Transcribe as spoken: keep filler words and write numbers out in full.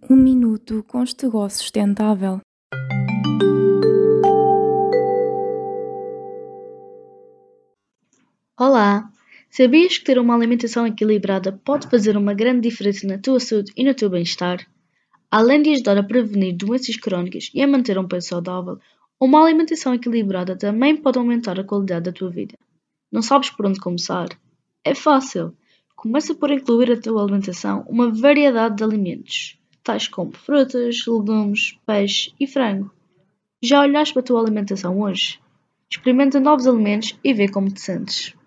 Um minuto com Estegó Sustentável. Olá! Sabias que ter uma alimentação equilibrada pode fazer uma grande diferença na tua saúde e no teu bem-estar? Além de ajudar a prevenir doenças crónicas e a manter um peso saudável, uma alimentação equilibrada também pode aumentar a qualidade da tua vida. Não sabes por onde começar? É fácil! Começa por incluir na tua alimentação uma variedade de alimentos, tais como frutas, legumes, peixe e frango. Já olhaste para a tua alimentação hoje? Experimenta novos alimentos e vê como te sentes.